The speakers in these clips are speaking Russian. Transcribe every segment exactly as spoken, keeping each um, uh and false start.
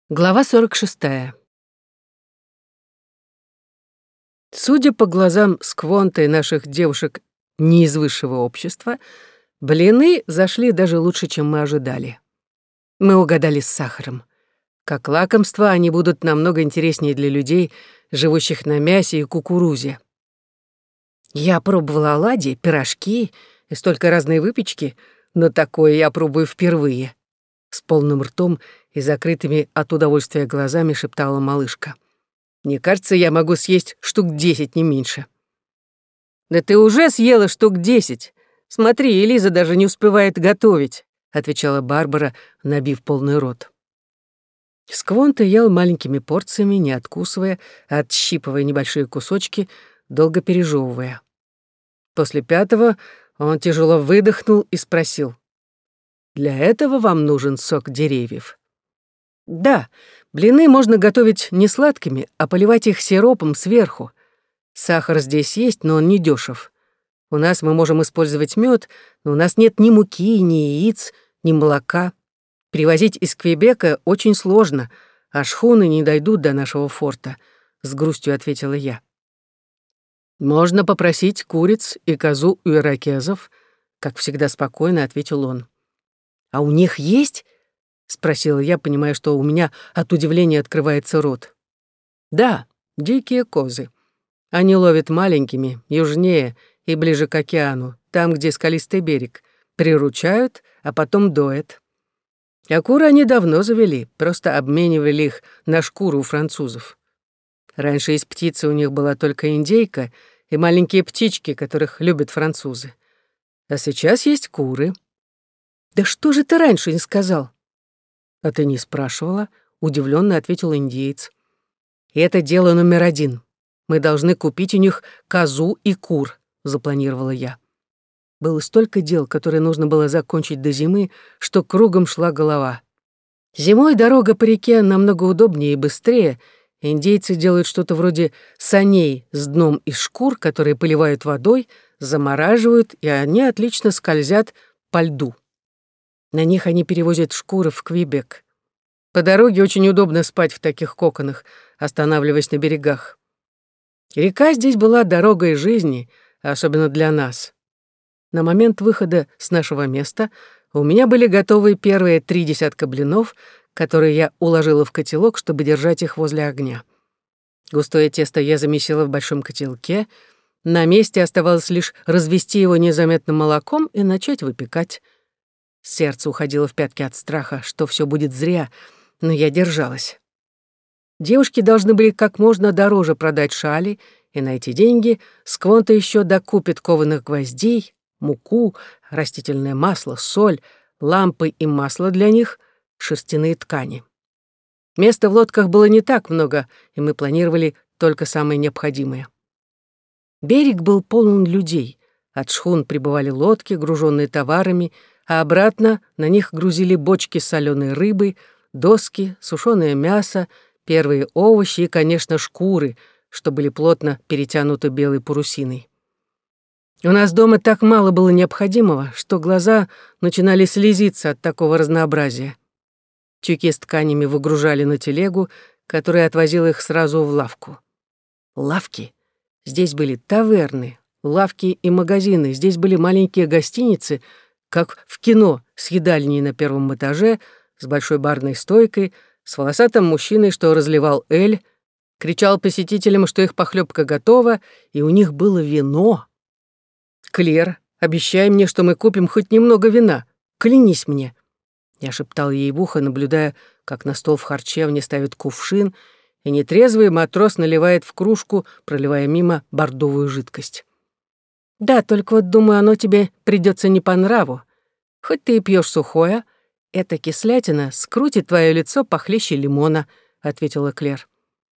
Глава сорок шестая. Судя по глазам Сквонта и наших девушек не из высшего общества, блины зашли даже лучше, чем мы ожидали. Мы угадали с сахаром. Как лакомство они будут намного интереснее для людей, живущих на мясе и кукурузе. Я пробовала оладьи, пирожки и столько разной выпечки, но такое я пробую впервые. С полным ртом и закрытыми от удовольствия глазами шептала малышка. «Мне кажется, я могу съесть штук десять, не меньше». «Да ты уже съела штук десять. Смотри, Элиза даже не успевает готовить», отвечала Барбара, набив полный рот. Сквонта ел маленькими порциями, не откусывая, а отщипывая небольшие кусочки, долго пережевывая. После пятого он тяжело выдохнул и спросил: «Для этого вам нужен сок деревьев?» «Да, блины можно готовить не сладкими, а поливать их сиропом сверху. Сахар здесь есть, но он не дешев. У нас мы можем использовать мед, но у нас нет ни муки, ни яиц, ни молока. Привозить из Квебека очень сложно, а шхуны не дойдут до нашего форта», — с грустью ответила я. «Можно попросить куриц и козу у иракезов», — как всегда спокойно ответил он. «А у них есть?» — спросила я, понимая, что у меня от удивления открывается рот. «Да, дикие козы. Они ловят маленькими, южнее и ближе к океану, там, где скалистый берег, приручают, а потом доят. А куры они давно завели, просто обменивали их на шкуру у французов. Раньше из птицы у них была только индейка и маленькие птички, которых любят французы. А сейчас есть куры». «Да что же ты раньше не сказал?» «А ты не спрашивала?» — удивленно ответил индеец. «И это дело номер один. Мы должны купить у них козу и кур», — запланировала я. Было столько дел, которые нужно было закончить до зимы, что кругом шла голова. Зимой дорога по реке намного удобнее и быстрее. Индейцы делают что-то вроде саней с дном из шкур, которые поливают водой, замораживают, и они отлично скользят по льду. На них они перевозят шкуры в Квебек. По дороге очень удобно спать в таких коконах, останавливаясь на берегах. Река здесь была дорогой жизни, особенно для нас. На момент выхода с нашего места у меня были готовы первые три десятка блинов, которые я уложила в котелок, чтобы держать их возле огня. Густое тесто я замесила в большом котелке. На месте оставалось лишь развести его незаметным молоком и начать выпекать. Сердце уходило в пятки от страха, что все будет зря, но я держалась. Девушки должны были как можно дороже продать шали, и на эти деньги Сквонта еще докупит кованых гвоздей, муку, растительное масло, соль, лампы и масло для них, шерстяные ткани. Места в лодках было не так много, и мы планировали только самое необходимое. Берег был полон людей. От шхун прибывали лодки, груженные товарами, а обратно на них грузили бочки с соленой рыбой, доски, сушеное мясо, первые овощи и, конечно, шкуры, что были плотно перетянуты белой парусиной. У нас дома так мало было необходимого, что глаза начинали слезиться от такого разнообразия. Тюки с тканями выгружали на телегу, которая отвозила их сразу в лавку. Лавки? Здесь были таверны, лавки и магазины, здесь были маленькие гостиницы, как в кино, с едальней на первом этаже, с большой барной стойкой, с волосатым мужчиной, что разливал эль, кричал посетителям, что их похлебка готова, и у них было вино. «Клер, обещай мне, что мы купим хоть немного вина. Клянись мне». Я шептал ей в ухо, наблюдая, как на стол в харчевне ставят кувшин, и нетрезвый матрос наливает в кружку, проливая мимо бордовую жидкость. «Да, только вот, думаю, оно тебе придется не по нраву. Хоть ты и пьешь сухое, эта кислятина скрутит твое лицо похлеще лимона», — ответила Клер.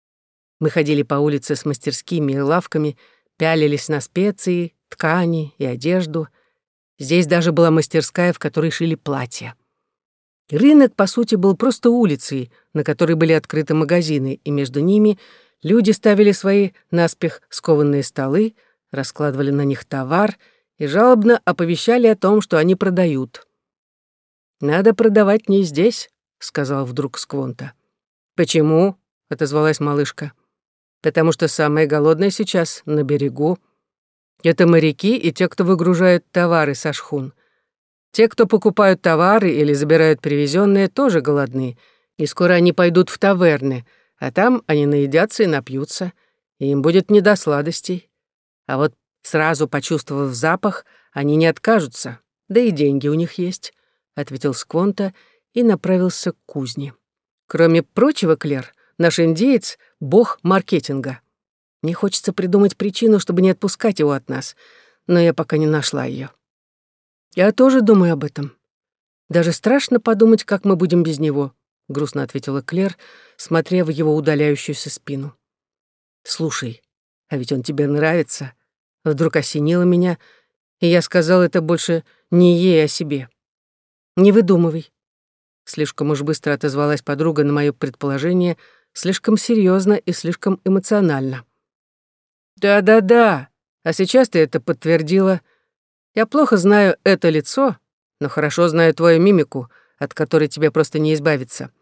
Мы ходили по улице с мастерскими и лавками, пялились на специи, ткани и одежду. Здесь даже была мастерская, в которой шили платья. Рынок, по сути, был просто улицей, на которой были открыты магазины, и между ними люди ставили свои наспех скованные столы, раскладывали на них товар и жалобно оповещали о том, что они продают. «Надо продавать не здесь», — сказал вдруг Сквонта. «Почему?» — отозвалась малышка. «Потому что самые голодные сейчас на берегу. Это моряки и те, кто выгружают товары со шхун. Те, кто покупают товары или забирают привезенные, тоже голодны, и скоро они пойдут в таверны, а там они наедятся и напьются, и им будет не до сладостей. А вот сразу почувствовав запах, они не откажутся, да и деньги у них есть», — ответил Сквонта и направился к кузне. «Кроме прочего, Клер, наш индеец — бог маркетинга. Мне хочется придумать причину, чтобы не отпускать его от нас, но я пока не нашла ее. «Я тоже думаю об этом. Даже страшно подумать, как мы будем без него», — грустно ответила Клер, смотря в его удаляющуюся спину. «Слушай, а ведь он тебе нравится». Вдруг осенило меня, и я сказал это больше не ей, а себе. «Не выдумывай». Слишком уж быстро отозвалась подруга на мое предположение, слишком серьезно и слишком эмоционально. «Да-да-да, а сейчас ты это подтвердила. Я плохо знаю это лицо, но хорошо знаю твою мимику, от которой тебе просто не избавиться.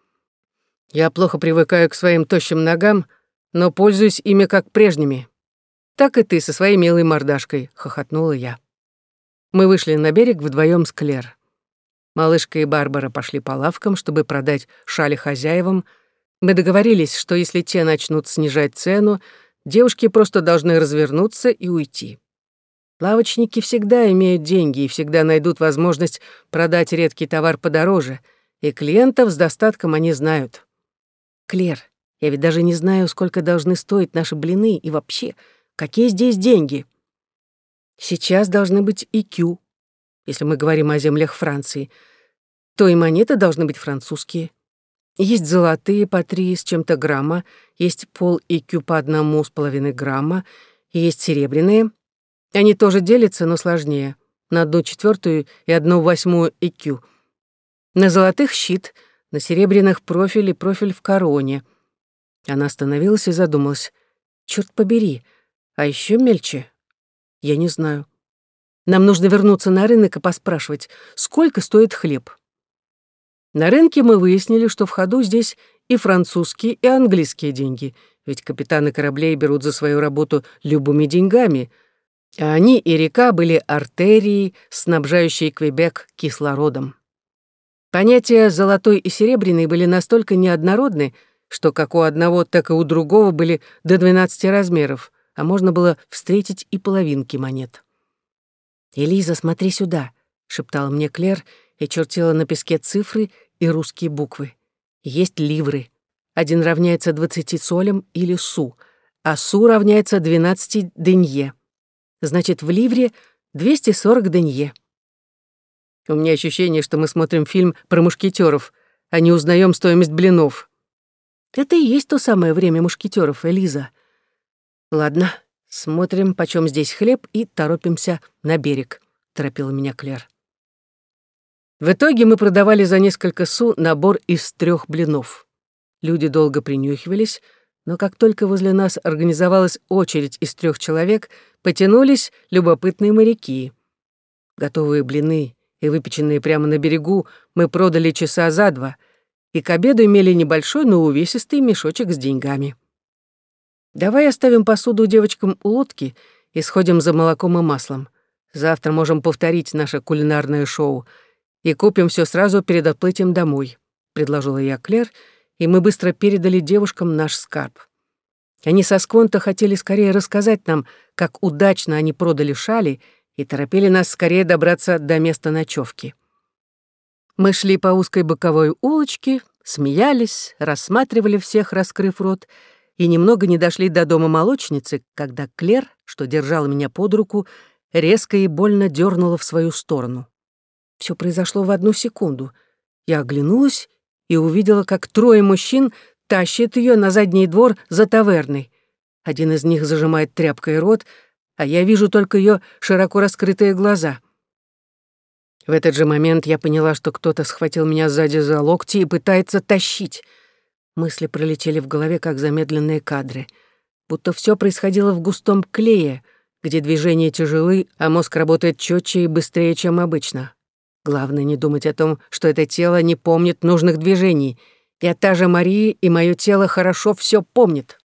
Я плохо привыкаю к своим тощим ногам, но пользуюсь ими как прежними. Так и ты со своей милой мордашкой», — хохотнула я. Мы вышли на берег вдвоем с Клер. Малышка и Барбара пошли по лавкам, чтобы продать шали хозяевам. Мы договорились, что если те начнут снижать цену, девушки просто должны развернуться и уйти. Лавочники всегда имеют деньги и всегда найдут возможность продать редкий товар подороже, и клиентов с достатком они знают. «Клер, я ведь даже не знаю, сколько должны стоить наши блины и вообще, какие здесь деньги?» «Сейчас должны быть и кю, если мы говорим о землях Франции, то и монеты должны быть французские. Есть золотые по три с чем-то грамма, есть пол и кю по одному с половиной грамма, и есть серебряные. Они тоже делятся, но сложнее, на одну четвертую и одну восьмую и кю. На золотых щит, на серебряных профиль и профиль в короне». Она остановилась и задумалась. «Чёрт побери, а еще мельче? Я не знаю. Нам нужно вернуться на рынок и поспрашивать, сколько стоит хлеб». На рынке мы выяснили, что в ходу здесь и французские, и английские деньги, ведь капитаны кораблей берут за свою работу любыми деньгами, а они и река были артерией, снабжающей Квебек кислородом. Понятия «золотой» и «серебряный» были настолько неоднородны, что как у одного, так и у другого были до двенадцати размеров, а можно было встретить и половинки монет. «Элиза, смотри сюда», — шептала мне Клер и чертила на песке цифры и русские буквы. «Есть ливры. Один равняется двадцати солям или су, а су равняется двенадцати денье. Значит, в ливре двести сорок денье». У меня ощущение, что мы смотрим фильм про мушкетеров, а не узнаем стоимость блинов. Это и есть то самое время мушкетеров, Элиза. Ладно, смотрим, почем здесь хлеб, и торопимся на берег, торопила меня Клер. В итоге мы продавали за несколько су набор из трех блинов. Люди долго принюхивались, но как только возле нас организовалась очередь из трех человек, потянулись любопытные моряки. Готовые блины и выпеченные прямо на берегу мы продали часа за два, и к обеду имели небольшой, но увесистый мешочек с деньгами. «Давай оставим посуду девочкам у лодки и сходим за молоком и маслом. Завтра можем повторить наше кулинарное шоу и купим все сразу перед отплытием домой», — предложила я Клер, и мы быстро передали девушкам наш скарб. Они со Сквонто хотели скорее рассказать нам, как удачно они продали шали, и торопили нас скорее добраться до места ночевки. Мы шли по узкой боковой улочке, смеялись, рассматривали всех, раскрыв рот, и немного не дошли до дома молочницы, когда Клер, что держала меня под руку, резко и больно дернула в свою сторону. Все произошло в одну секунду. Я оглянулась и увидела, как трое мужчин тащат ее на задний двор за таверной. Один из них зажимает тряпкой рот, а я вижу только ее широко раскрытые глаза. В этот же момент я поняла, что кто-то схватил меня сзади за локти и пытается тащить. Мысли пролетели в голове, как замедленные кадры. Будто все происходило в густом клее, где движения тяжелы, а мозг работает четче и быстрее, чем обычно. Главное не думать о том, что это тело не помнит нужных движений, Я та же Мария, и мое тело хорошо все помнит.